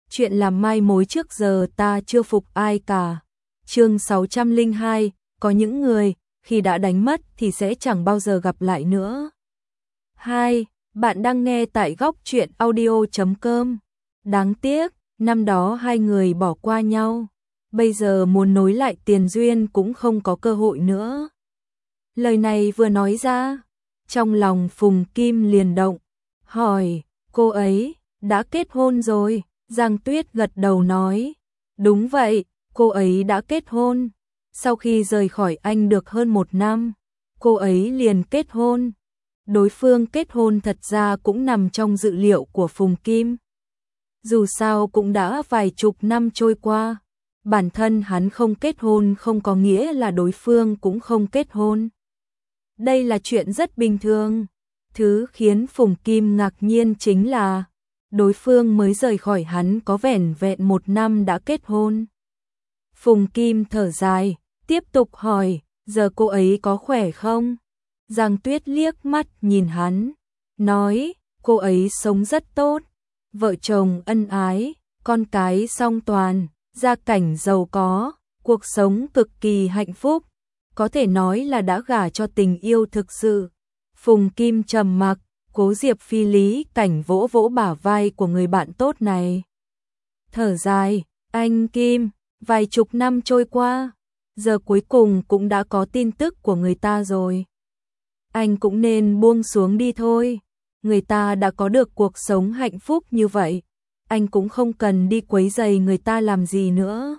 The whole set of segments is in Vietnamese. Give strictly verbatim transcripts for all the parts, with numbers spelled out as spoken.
chuyện làm mai mối trước giờ ta chưa phục ai cả. Chương sáu trăm lẻ hai, có những người, khi đã đánh mất thì sẽ chẳng bao giờ gặp lại nữa. hai. Bạn đang nghe tại góc truyện audio chấm com. Đáng tiếc, năm đó hai người bỏ qua nhau. Bây giờ muốn nối lại tiền duyên cũng không có cơ hội nữa. Lời này vừa nói ra, trong lòng Phùng Kim liền động, hỏi, cô ấy đã kết hôn rồi? Giang Tuyết gật đầu nói, đúng vậy, cô ấy đã kết hôn. Sau khi rời khỏi anh được hơn một năm, cô ấy liền kết hôn. Đối phương kết hôn thật ra cũng nằm trong dự liệu của Phùng Kim. Dù sao cũng đã vài chục năm trôi qua, bản thân hắn không kết hôn không có nghĩa là đối phương cũng không kết hôn. Đây là chuyện rất bình thường. Thứ khiến Phùng Kim ngạc nhiên chính là đối phương mới rời khỏi hắn có vẻn vẹn một năm đã kết hôn. Phùng Kim thở dài, tiếp tục hỏi, giờ cô ấy có khỏe không? Giang Tuyết liếc mắt nhìn hắn, nói, cô ấy sống rất tốt, vợ chồng ân ái, con cái song toàn, gia cảnh giàu có, cuộc sống cực kỳ hạnh phúc, có thể nói là đã gả cho tình yêu thực sự. Phùng Kim trầm mặc, Cố Diệp Phi lý cảnh vỗ vỗ bả vai của người bạn tốt này. Thở dài, anh Kim, vài chục năm trôi qua, giờ cuối cùng cũng đã có tin tức của người ta rồi. Anh cũng nên buông xuống đi thôi, người ta đã có được cuộc sống hạnh phúc như vậy, anh cũng không cần đi quấy rầy người ta làm gì nữa.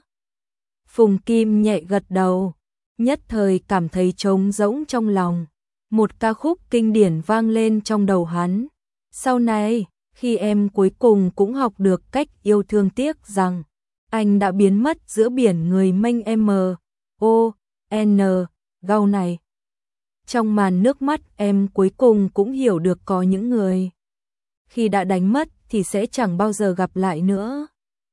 Phùng Kim nhẹ gật đầu, nhất thời cảm thấy trống rỗng trong lòng. Một ca khúc kinh điển vang lên trong đầu hắn. Sau này, khi em cuối cùng cũng học được cách yêu thương, tiếc rằng anh đã biến mất giữa biển người mênh m, o, n, gao này. Trong màn nước mắt em cuối cùng cũng hiểu được có những người, khi đã đánh mất thì sẽ chẳng bao giờ gặp lại nữa.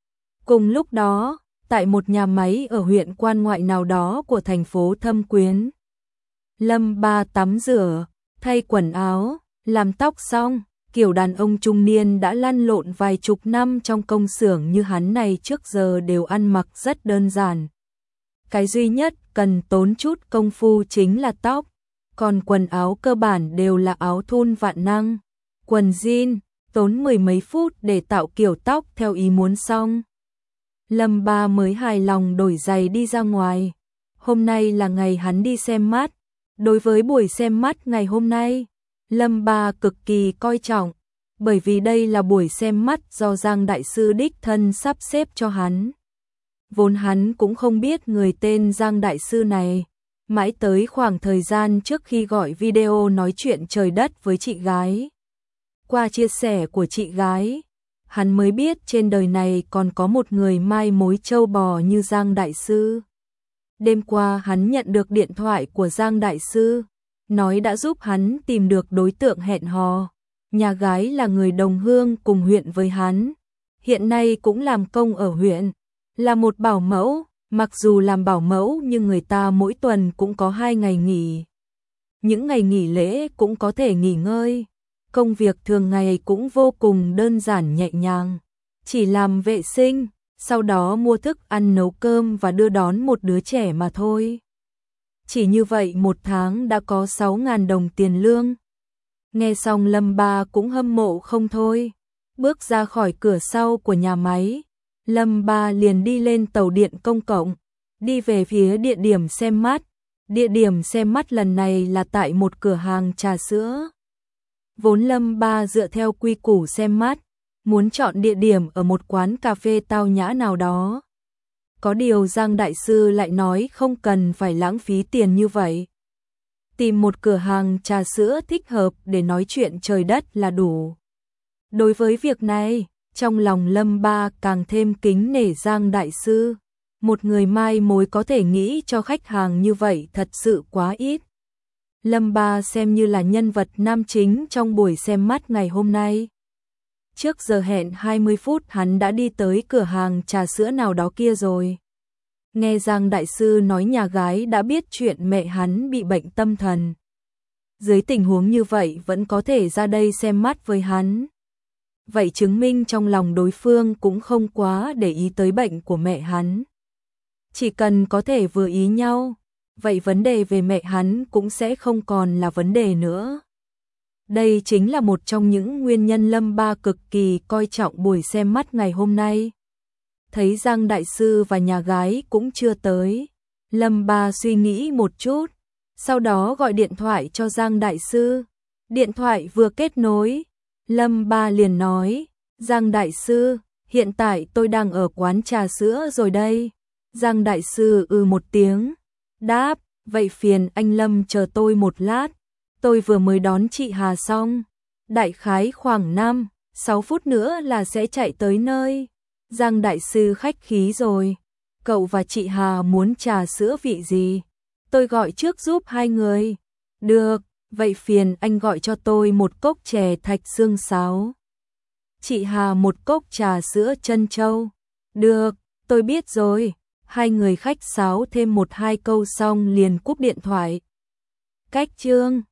Cùng lúc đó, tại một nhà máy ở huyện quan ngoại nào đó của thành phố Thâm Quyến, Lâm Ba tắm rửa, thay quần áo, làm tóc xong, kiểu đàn ông trung niên đã lăn lộn vài chục năm trong công xưởng như hắn này trước giờ đều ăn mặc rất đơn giản. Cái duy nhất cần tốn chút công phu chính là tóc, còn quần áo cơ bản đều là áo thun vạn năng, quần jean, tốn mười mấy phút để tạo kiểu tóc theo ý muốn xong. Lâm Ba mới hài lòng đổi giày đi ra ngoài. Hôm nay là ngày hắn đi xem mắt. Đối với buổi xem mắt ngày hôm nay, Lâm Ba cực kỳ coi trọng, bởi vì đây là buổi xem mắt do Giang Đại Sư đích thân sắp xếp cho hắn. Vốn hắn cũng không biết người tên Giang Đại Sư này, mãi tới khoảng thời gian trước khi gọi video nói chuyện trời đất với chị gái. Qua chia sẻ của chị gái, hắn mới biết trên đời này còn có một người mai mối trâu bò như Giang Đại Sư. Đêm qua hắn nhận được điện thoại của Giang Đại Sư, nói đã giúp hắn tìm được đối tượng hẹn hò. Nhà gái là người đồng hương cùng huyện với hắn, hiện nay cũng làm công ở huyện, là một bảo mẫu. Mặc dù làm bảo mẫu nhưng người ta mỗi tuần cũng có hai ngày nghỉ. Những ngày nghỉ lễ cũng có thể nghỉ ngơi. Công việc thường ngày cũng vô cùng đơn giản nhẹ nhàng, chỉ làm vệ sinh, sau đó mua thức ăn nấu cơm và đưa đón một đứa trẻ mà thôi. Chỉ như vậy một tháng đã có sáu nghìn đồng tiền lương. Nghe xong Lâm Ba cũng hâm mộ không thôi. Bước ra khỏi cửa sau của nhà máy, Lâm Ba liền đi lên tàu điện công cộng, đi về phía địa điểm xem mắt. Địa điểm xem mắt lần này là tại một cửa hàng trà sữa. Vốn Lâm Ba dựa theo quy củ xem mắt, muốn chọn địa điểm ở một quán cà phê tao nhã nào đó. Có điều Giang Đại Sư lại nói không cần phải lãng phí tiền như vậy. Tìm một cửa hàng trà sữa thích hợp để nói chuyện trời đất là đủ. Đối với việc này, trong lòng Lâm Ba càng thêm kính nể Giang Đại Sư. Một người mai mối có thể nghĩ cho khách hàng như vậy thật sự quá ít. Lâm Ba xem như là nhân vật nam chính trong buổi xem mắt ngày hôm nay. Trước giờ hẹn hai mươi phút hắn đã đi tới cửa hàng trà sữa nào đó kia rồi. Nghe Giang Đại Sư nói nhà gái đã biết chuyện mẹ hắn bị bệnh tâm thần. Dưới tình huống như vậy vẫn có thể ra đây xem mắt với hắn. vậy chứng minh trong lòng đối phương cũng không quá để ý tới bệnh của mẹ hắn. Chỉ cần có thể vừa ý nhau, vậy vấn đề về mẹ hắn cũng sẽ không còn là vấn đề nữa. Đây chính là một trong những nguyên nhân Lâm Ba cực kỳ coi trọng buổi xem mắt ngày hôm nay. Thấy Giang đại sư và nhà gái cũng chưa tới, Lâm Ba suy nghĩ một chút, sau đó gọi điện thoại cho Giang đại sư. Điện thoại vừa kết nối, Lâm Ba liền nói, Giang đại sư, hiện tại tôi đang ở quán trà sữa rồi đây. Giang đại sư ừ một tiếng, đáp, vậy phiền anh Lâm chờ tôi một lát, tôi vừa mới đón chị Hà xong, đại khái khoảng năm, sáu phút nữa là sẽ chạy tới nơi. Giang đại sư khách khí rồi, cậu và chị Hà muốn trà sữa vị gì? Tôi gọi trước giúp hai người. Được, vậy phiền anh gọi cho tôi một cốc chè thạch xương sáo. Chị Hà một cốc trà sữa trân châu. Được, tôi biết rồi. Hai người khách sáo thêm một hai câu xong liền cúp điện thoại. Cách chương